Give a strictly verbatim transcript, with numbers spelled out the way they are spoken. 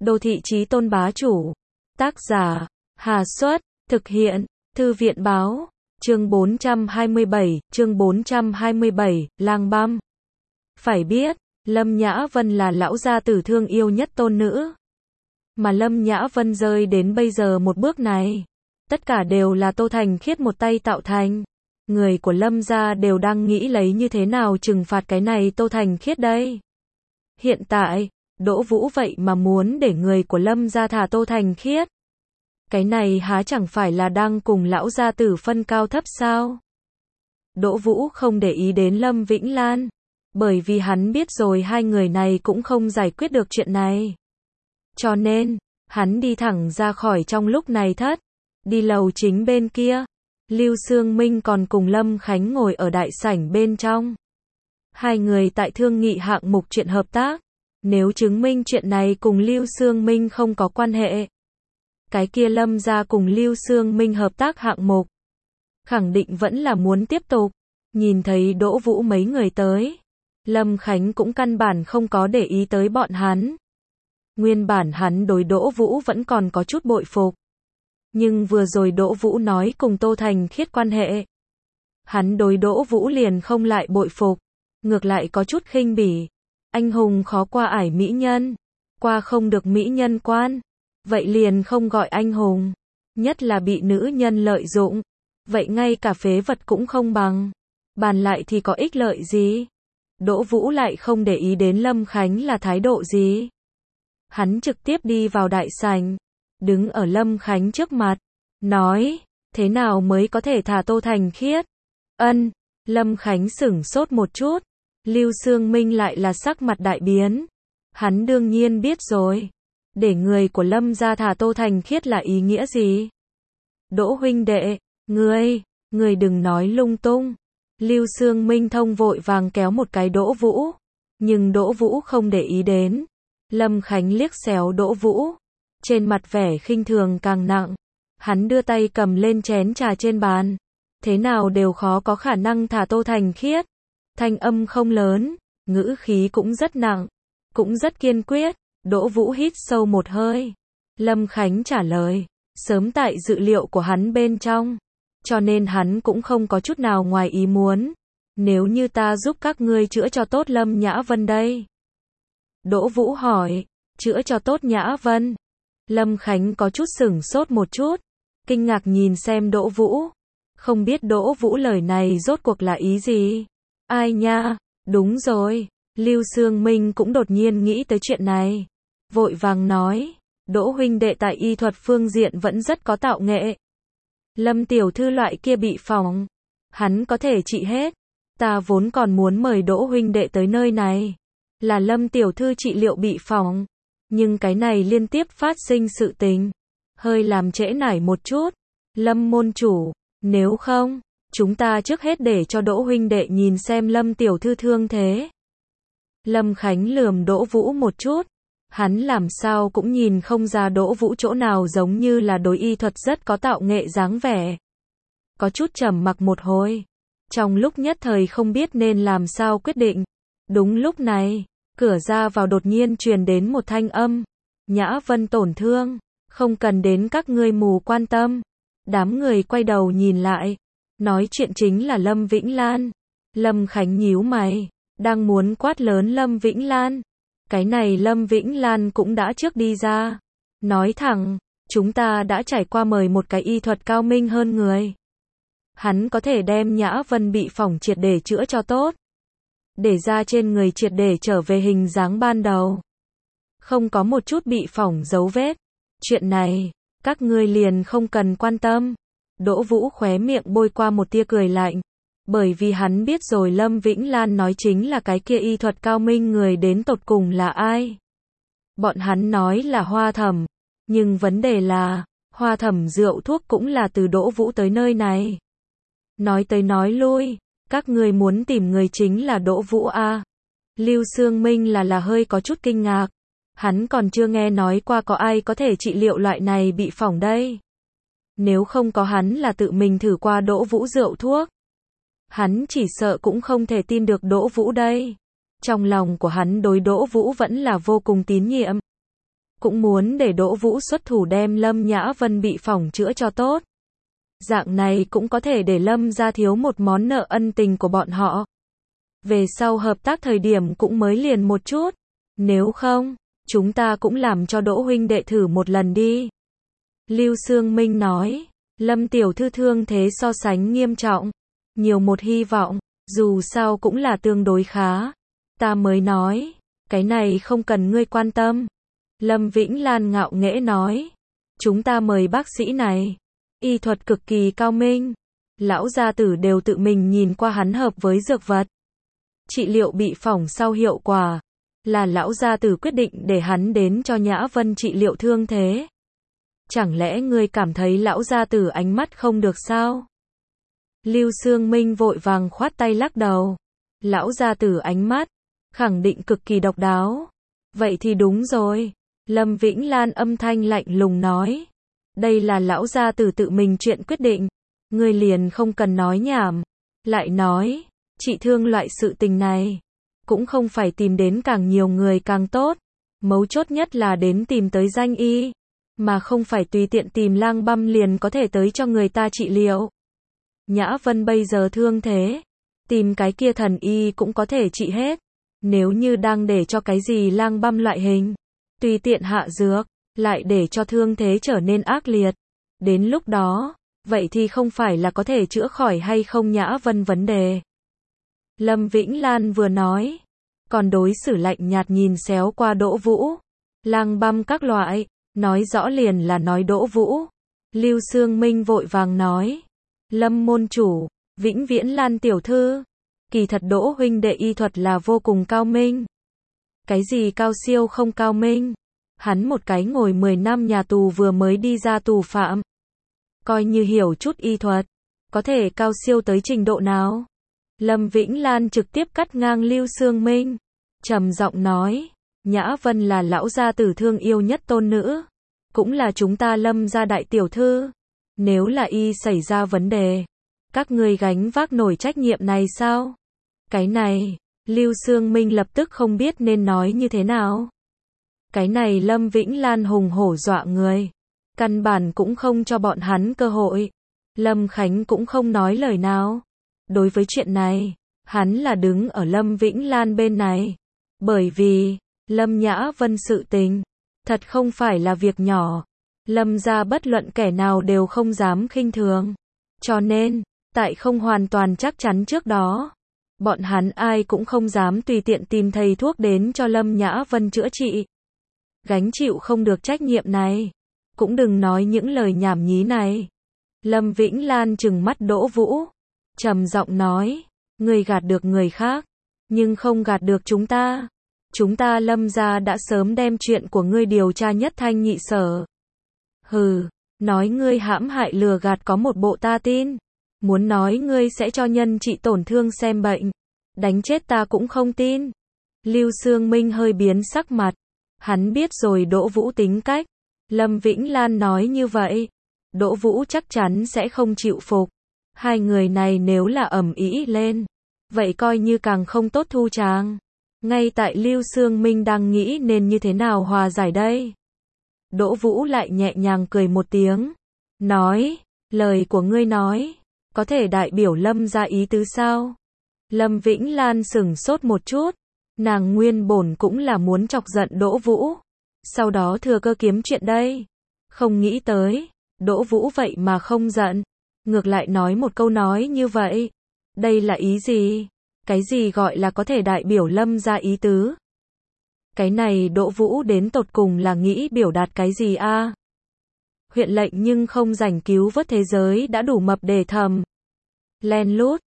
Đô thị chí tôn bá chủ. Tác giả, Hà Xuất, thực hiện, Thư viện báo, chương bốn trăm hai mươi bảy, chương bốn trăm hai mươi bảy, lang băm. Phải biết, Lâm Nhã Vân là lão gia tử thương yêu nhất tôn nữ. Mà Lâm Nhã Vân rơi đến bây giờ một bước này, tất cả đều là Tô Thành Khiết một tay tạo thành. Người của Lâm gia đều đang nghĩ lấy như thế nào trừng phạt cái này Tô Thành Khiết đây. Hiện tại, Đỗ Vũ vậy mà muốn để người của Lâm gia thả Tô Thành Khiết. Cái này há chẳng phải là đang cùng lão gia tử phân cao thấp sao? Đỗ Vũ không để ý đến Lâm Vĩnh Lan, bởi vì hắn biết rồi hai người này cũng không giải quyết được chuyện này. Cho nên, hắn đi thẳng ra khỏi trong lúc này thất, đi lầu chính bên kia. Lưu Sương Minh còn cùng Lâm Khánh ngồi ở đại sảnh bên trong. Hai người tại thương nghị hạng mục chuyện hợp tác. Nếu chứng minh chuyện này cùng Lưu Sương Minh không có quan hệ, cái kia Lâm gia cùng Lưu Sương Minh hợp tác hạng mục, khẳng định vẫn là muốn tiếp tục. Nhìn thấy Đỗ Vũ mấy người tới, Lâm Khánh cũng căn bản không có để ý tới bọn hắn. Nguyên bản hắn đối Đỗ Vũ vẫn còn có chút bội phục. Nhưng vừa rồi Đỗ Vũ nói cùng Tô Thành Khiết quan hệ, hắn đối Đỗ Vũ liền không lại bội phục, ngược lại có chút khinh bỉ. Anh hùng khó qua ải mỹ nhân, qua không được mỹ nhân quan, vậy liền không gọi anh hùng. Nhất là bị nữ nhân lợi dụng, vậy ngay cả phế vật cũng không bằng. Bàn lại thì có ích lợi gì? Đỗ Vũ lại không để ý đến Lâm Khánh là thái độ gì. Hắn trực tiếp đi vào đại sảnh, đứng ở Lâm Khánh trước mặt, nói, thế nào mới có thể thả Tô Thành Khiết? Ân, Lâm Khánh sửng sốt một chút. Lưu Sương Minh lại là sắc mặt đại biến. Hắn đương nhiên biết rồi. Để người của Lâm gia thả Tô Thành Khiết là ý nghĩa gì? Đỗ huynh đệ, ngươi, ngươi đừng nói lung tung. Lưu Sương Minh thông vội vàng kéo một cái Đỗ Vũ. Nhưng Đỗ Vũ không để ý đến. Lâm Khánh liếc xéo Đỗ Vũ. Trên mặt vẻ khinh thường càng nặng. Hắn đưa tay cầm lên chén trà trên bàn. Thế nào đều khó có khả năng thả Tô Thành Khiết. Thanh âm không lớn, ngữ khí cũng rất nặng, cũng rất kiên quyết. Đỗ Vũ hít sâu một hơi. Lâm Khánh trả lời, sớm tại dự liệu của hắn bên trong, cho nên hắn cũng không có chút nào ngoài ý muốn. Nếu như ta giúp các ngươi chữa cho tốt Lâm Nhã Vân đây? Đỗ Vũ hỏi, chữa cho tốt Nhã Vân? Lâm Khánh có chút sửng sốt một chút, kinh ngạc nhìn xem Đỗ Vũ. Không biết Đỗ Vũ lời này rốt cuộc là ý gì? Ai nha, đúng rồi, Lưu Sương Minh cũng đột nhiên nghĩ tới chuyện này. Vội vàng nói, Đỗ huynh đệ tại y thuật phương diện vẫn rất có tạo nghệ. Lâm tiểu thư loại kia bị phỏng, hắn có thể trị hết. Ta vốn còn muốn mời Đỗ huynh đệ tới nơi này, là Lâm tiểu thư trị liệu bị phỏng. Nhưng cái này liên tiếp phát sinh sự tình, hơi làm trễ nải một chút. Lâm môn chủ, nếu không, chúng ta trước hết để cho Đỗ huynh đệ nhìn xem Lâm tiểu thư thương thế. Lâm Khánh lườm Đỗ Vũ một chút. Hắn làm sao cũng nhìn không ra Đỗ Vũ chỗ nào giống như là đối y thuật rất có tạo nghệ dáng vẻ. Có chút trầm mặc một hồi. Trong lúc nhất thời không biết nên làm sao quyết định. Đúng lúc này, cửa ra vào đột nhiên truyền đến một thanh âm. Nhã Vân tổn thương, không cần đến các ngươi mù quan tâm. Đám người quay đầu nhìn lại. Nói chuyện chính là Lâm Vĩnh Lan. Lâm Khánh nhíu mày, đang muốn quát lớn Lâm Vĩnh Lan. Cái này Lâm Vĩnh Lan cũng đã trước đi ra. Nói thẳng, chúng ta đã trải qua mời một cái y thuật cao minh hơn người. Hắn có thể đem Nhã Vân bị phỏng triệt để chữa cho tốt. Để da trên người triệt để trở về hình dáng ban đầu. Không có một chút bị phỏng dấu vết. Chuyện này, các ngươi liền không cần quan tâm. Đỗ Vũ khóe miệng bôi qua một tia cười lạnh. Bởi vì hắn biết rồi Lâm Vĩnh Lan nói chính là cái kia y thuật cao minh người đến tột cùng là ai. Bọn hắn nói là Hoa Thẩm. Nhưng vấn đề là, Hoa Thẩm rượu thuốc cũng là từ Đỗ Vũ tới nơi này. Nói tới nói lui, các người muốn tìm người chính là Đỗ Vũ a. Lưu Sương Minh là là hơi có chút kinh ngạc. Hắn còn chưa nghe nói qua có ai có thể trị liệu loại này bị phỏng đây. Nếu không có hắn là tự mình thử qua Đỗ Vũ rượu thuốc, hắn chỉ sợ cũng không thể tin được Đỗ Vũ đây. Trong lòng của hắn đối Đỗ Vũ vẫn là vô cùng tín nhiệm. cũng muốn để Đỗ Vũ xuất thủ đem Lâm Nhã Vân bị phỏng chữa cho tốt. Dạng này cũng có thể để Lâm gia thiếu một món nợ ân tình của bọn họ. Về sau hợp tác thời điểm cũng mới liền một chút. Nếu không, chúng ta cũng làm cho Đỗ huynh đệ thử một lần đi. Lưu Sương Minh nói, Lâm tiểu thư thương thế so sánh nghiêm trọng, nhiều một hy vọng, dù sao cũng là tương đối khá. Ta mới nói, cái này không cần ngươi quan tâm. Lâm Vĩnh Lan ngạo nghễ nói, chúng ta mời bác sĩ này, y thuật cực kỳ cao minh. Lão gia tử đều tự mình nhìn qua hắn hợp với dược vật. Trị liệu bị phỏng sau hiệu quả, là lão gia tử quyết định để hắn đến cho Nhã Vân trị liệu thương thế. Chẳng lẽ ngươi cảm thấy lão gia tử ánh mắt không được sao? Lưu Sương Minh vội vàng khoát tay lắc đầu. Lão gia tử ánh mắt, khẳng định cực kỳ độc đáo. Vậy thì đúng rồi. Lâm Vĩnh Lan âm thanh lạnh lùng nói. Đây là lão gia tử tự mình chuyện quyết định. Ngươi liền không cần nói nhảm. Lại nói, trị thương loại sự tình này, cũng không phải tìm đến càng nhiều người càng tốt. Mấu chốt nhất là đến tìm tới danh y, mà không phải tùy tiện tìm lang băm liền có thể tới cho người ta trị liệu. Nhã Vân bây giờ thương thế, tìm cái kia thần y cũng có thể trị hết. Nếu như đang để cho cái gì lang băm loại hình, tùy tiện hạ dược, lại để cho thương thế trở nên ác liệt. Đến lúc đó, vậy thì không phải là có thể chữa khỏi hay không Nhã Vân vấn đề. Lâm Vĩnh Lan vừa nói, còn đối xử lạnh nhạt nhìn xéo qua Đỗ Vũ. Lang băm các loại, nói rõ liền là nói Đỗ Vũ. Lưu Sương Minh vội vàng nói, Lâm môn chủ, Vĩnh Viễn Lan tiểu thư, kỳ thật Đỗ huynh đệ y thuật là vô cùng cao minh. Cái gì cao siêu không cao minh? Hắn một cái ngồi mười năm nhà tù vừa mới đi ra tù phạm. Coi như hiểu chút y thuật, có thể cao siêu tới trình độ nào? Lâm Vĩnh Lan trực tiếp cắt ngang Lưu Sương Minh, trầm giọng nói, Nhã Vân là lão gia tử thương yêu nhất tôn nữ, cũng là chúng ta Lâm gia đại tiểu thư. Nếu là y xảy ra vấn đề, các ngươi gánh vác nổi trách nhiệm này sao? Cái này, Lưu Sương Minh lập tức không biết nên nói như thế nào. Cái này Lâm Vĩnh Lan hùng hổ dọa người, căn bản cũng không cho bọn hắn cơ hội. Lâm Khánh cũng không nói lời nào. Đối với chuyện này, hắn là đứng ở Lâm Vĩnh Lan bên này. Bởi vì, Lâm Nhã Vân sự tình, thật không phải là việc nhỏ. Lâm gia bất luận kẻ nào đều không dám khinh thường. Cho nên, tại không hoàn toàn chắc chắn trước đó, bọn hắn ai cũng không dám tùy tiện tìm thầy thuốc đến cho Lâm Nhã Vân chữa trị. Gánh chịu không được trách nhiệm này, cũng đừng nói những lời nhảm nhí này. Lâm Vĩnh Lan trừng mắt Đỗ Vũ, trầm giọng nói, ngươi gạt được người khác, nhưng không gạt được chúng ta. Chúng ta Lâm gia đã sớm đem chuyện của ngươi điều tra nhất thanh nhị sở. Hừ, nói ngươi hãm hại lừa gạt có một bộ ta tin. Muốn nói ngươi sẽ cho nhân trị tổn thương xem bệnh, đánh chết ta cũng không tin. Lưu Sương Minh hơi biến sắc mặt. Hắn biết rồi Đỗ Vũ tính cách. Lâm Vĩnh Lan nói như vậy, Đỗ Vũ chắc chắn sẽ không chịu phục. Hai người này nếu là ầm ĩ lên, vậy coi như càng không tốt thu tràng. Ngay tại Lưu Sương Minh đang nghĩ nên như thế nào hòa giải đây, Đỗ Vũ lại nhẹ nhàng cười một tiếng, nói, lời của ngươi nói, có thể đại biểu Lâm gia ý tứ sao? Lâm Vĩnh Lan sửng sốt một chút, nàng nguyên bổn cũng là muốn chọc giận Đỗ Vũ, sau đó thừa cơ kiếm chuyện đây. Không nghĩ tới, Đỗ Vũ vậy mà không giận, ngược lại nói một câu nói như vậy. Đây là ý gì? Cái gì gọi là có thể đại biểu Lâm gia ý tứ? Cái này Đỗ Vũ đến tột cùng là nghĩ biểu đạt cái gì a? À? Huyện lệnh nhưng không rảnh cứu vớt thế giới đã đủ mập để thầm. Len lút,